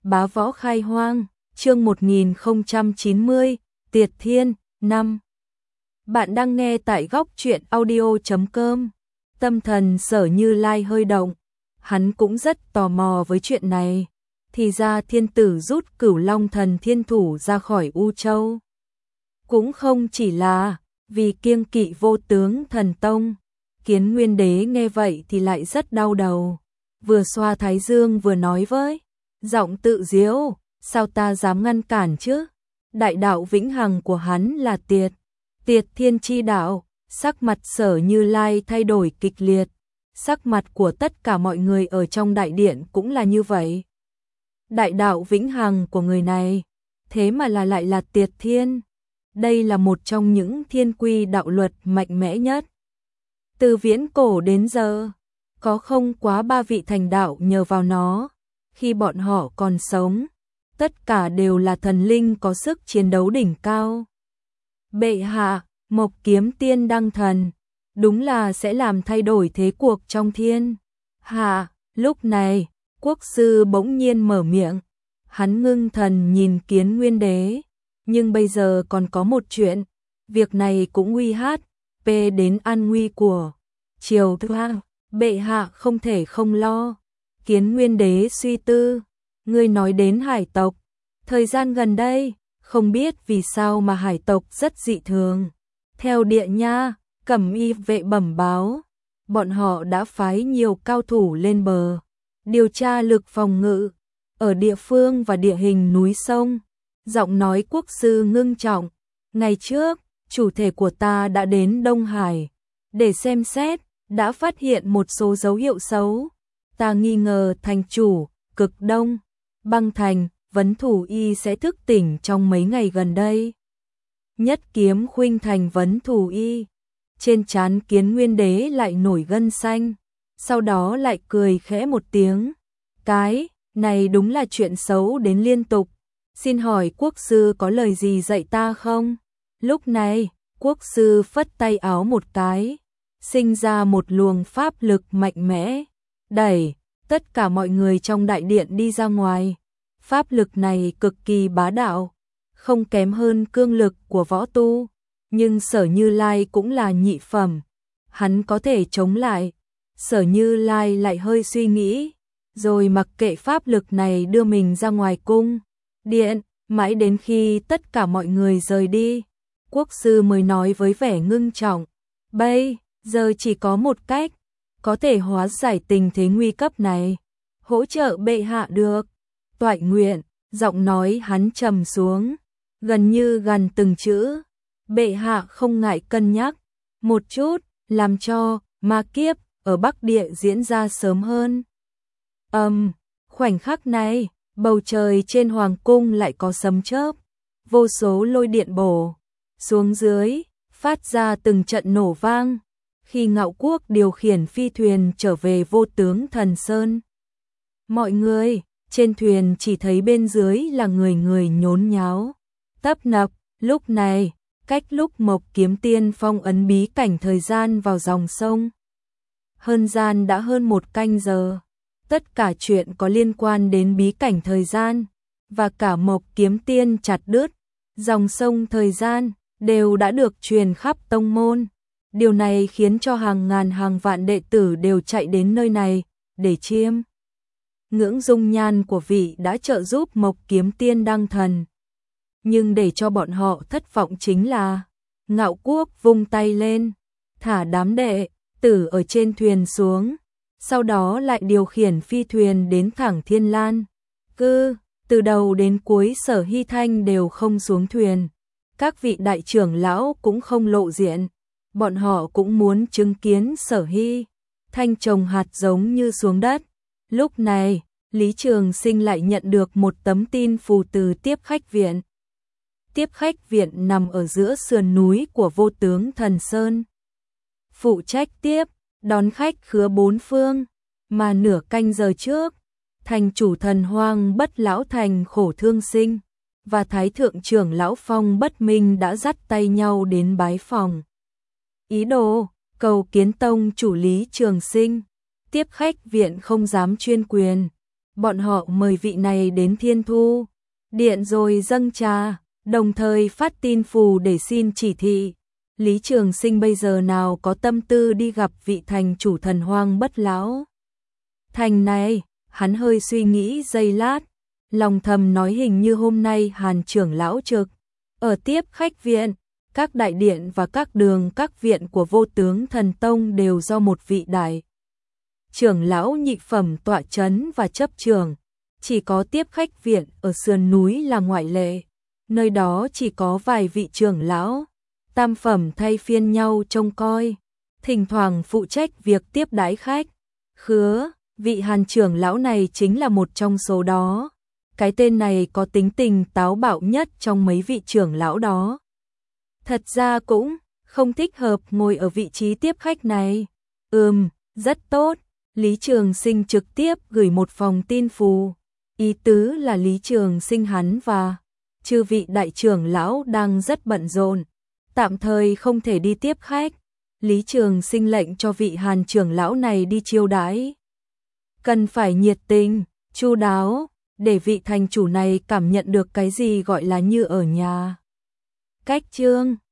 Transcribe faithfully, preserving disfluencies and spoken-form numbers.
Bá Võ Khai Hoang, chương một nghìn không trăm chín mươi, Tiệt Thiên, năm. Bạn đang nghe tại góc truyện audio chấm com. Tâm thần Sở Như Lai hơi động, hắn cũng rất tò mò với chuyện này. Thì ra thiên tử rút Cửu Long Thần Thiên Thủ ra khỏi U Châu. Cũng không chỉ là vì kiêng kỵ Vô Tướng Thần Tông. Kiến Nguyên Đế nghe vậy thì lại rất đau đầu. Vừa xoa thái dương vừa nói với giọng tự diễu, sao ta dám ngăn cản chứ? Đại đạo vĩnh hằng của hắn là Tiệt, Tiệt Thiên chi đạo. Sắc mặt Sở Như Lai thay đổi kịch liệt, sắc mặt của tất cả mọi người ở trong đại điện cũng là như vậy. Đại đạo vĩnh hằng của người này, thế mà là lại là Tiệt Thiên. Đây là một trong những thiên quy đạo luật mạnh mẽ nhất. Từ viễn cổ đến giờ, có không quá ba vị thành đạo nhờ vào nó. Khi bọn họ còn sống, tất cả đều là thần linh có sức chiến đấu đỉnh cao. Bệ hạ, Mộc Kiếm Tiên đăng thần, đúng là sẽ làm thay đổi thế cuộc trong thiên hạ. Lúc này, quốc sư bỗng nhiên mở miệng, hắn ngưng thần nhìn Kiến Nguyên Đế, nhưng bây giờ còn có một chuyện, việc này cũng nguy hát, p đến an nguy của triều thua, bệ hạ không thể không lo. Kiến Nguyên Đế suy tư, ngươi nói đến hải tộc, thời gian gần đây, không biết vì sao mà hải tộc rất dị thường. Theo địa nha, Cẩm Y vệ bẩm báo, bọn họ đã phái nhiều cao thủ lên bờ, điều tra lực phòng ngự, ở địa phương và địa hình núi sông. Giọng nói quốc sư ngưng trọng, ngày trước, chủ thể của ta đã đến Đông Hải, để xem xét, đã phát hiện một số dấu hiệu xấu. Ta nghi ngờ thành chủ, Cực Đông, Băng Thành, Vấn Thủ Y sẽ thức tỉnh trong mấy ngày gần đây. Nhất kiếm khuynh thành Vấn Thủ Y, trên trán Kiến Nguyên Đế lại nổi gân xanh, sau đó lại cười khẽ một tiếng. Cái này đúng là chuyện xấu đến liên tục, xin hỏi quốc sư có lời gì dạy ta không? Lúc này, quốc sư phất tay áo một cái, sinh ra một luồng pháp lực mạnh mẽ, đẩy tất cả mọi người trong đại điện đi ra ngoài. Pháp lực này cực kỳ bá đạo, không kém hơn cương lực của võ tu, nhưng Sở Như Lai cũng là nhị phẩm, hắn có thể chống lại. Sở Như Lai lại hơi suy nghĩ, rồi mặc kệ pháp lực này đưa mình ra ngoài cung điện, mãi đến khi tất cả mọi người rời đi, quốc sư mới nói với vẻ ngưng trọng, bây giờ chỉ có một cách có thể hóa giải tình thế nguy cấp này, hỗ trợ bệ hạ được. Toại nguyện, giọng nói hắn trầm xuống, gần như gần từng chữ. Bệ hạ không ngại cân nhắc một chút, làm cho ma kiếp ở Bắc Địa diễn ra sớm hơn. Ầm, um, khoảnh khắc này, bầu trời trên hoàng cung lại có sấm chớp, vô số lôi điện bổ xuống dưới, phát ra từng trận nổ vang. Khi Ngạo Quốc điều khiển phi thuyền trở về Vô Tướng Thần Sơn, mọi người trên thuyền chỉ thấy bên dưới là người người nhốn nháo, tấp nập. Lúc này, cách lúc Mộc Kiếm Tiên phong ấn bí cảnh thời gian vào dòng sông, hơn gian đã hơn một canh giờ. Tất cả chuyện có liên quan đến bí cảnh thời gian và cả Mộc Kiếm Tiên chặt đứt dòng sông thời gian đều đã được truyền khắp tông môn. Điều này khiến cho hàng ngàn hàng vạn đệ tử đều chạy đến nơi này để chiêm ngưỡng dung nhan của vị đã trợ giúp Mộc Kiếm Tiên đăng thần. Nhưng để cho bọn họ thất vọng chính là Ngạo Quốc vung tay lên, thả đám đệ tử ở trên thuyền xuống, sau đó lại điều khiển phi thuyền đến thẳng Thiên Lan. Cứ từ đầu đến cuối Sở Hy Thanh đều không xuống thuyền, các vị đại trưởng lão cũng không lộ diện. Bọn họ cũng muốn chứng kiến Sở Hy Thanh trồng hạt giống như xuống đất. Lúc này, Lý Trường Sinh lại nhận được một tấm tin phù từ Tiếp Khách Viện. Tiếp Khách Viện nằm ở giữa sườn núi của Vô Tướng Thần Sơn, phụ trách tiếp đón khách khứa bốn phương. Mà nửa canh giờ trước, thành chủ Thần Hoang Bất Lão Thành Khổ Thương Sinh và Thái Thượng trưởng lão Phong Bất Minh đã dắt tay nhau đến bái phòng, ý đồ cầu kiến tông chủ Lý Trường Sinh. Tiếp Khách Viện không dám chuyên quyền, bọn họ mời vị này đến Thiên Thu Điện rồi dâng trà, đồng thời phát tin phù để xin chỉ thị. Lý Trường Sinh bây giờ nào có tâm tư đi gặp vị thành chủ thần hoang bất lão thành này, hắn hơi suy nghĩ giây lát, lòng thầm nói hình như hôm nay Hàn trưởng lão trực ở tiếp khách viện, các đại điện và các đường các viện của Vô Tướng Thần Tông đều do một vị đại trưởng lão nhị phẩm tọa chấn và chấp trưởng, chỉ có tiếp khách viện ở sườn núi là ngoại lệ, nơi đó chỉ có vài vị trưởng lão tam phẩm thay phiên nhau trông coi, thỉnh thoảng phụ trách việc tiếp đãi khách. Khứa, vị Hàn trưởng lão này chính là một trong số đó. Cái tên này có tính tình táo bạo nhất trong mấy vị trưởng lão đó. Thật ra cũng không thích hợp ngồi ở vị trí tiếp khách này. Ừm, rất tốt. Lý Trường Sinh trực tiếp gửi một phòng tin phù. Ý tứ là Lý Trường Sinh hắn và chư vị đại trưởng lão đang rất bận rộn, tạm thời không thể đi tiếp khách. Lý Trường Sinh lệnh cho vị Hàn trưởng lão này đi chiêu đãi. Cần phải nhiệt tình, chu đáo, để vị thành chủ này cảm nhận được cái gì gọi là như ở nhà. Cách chương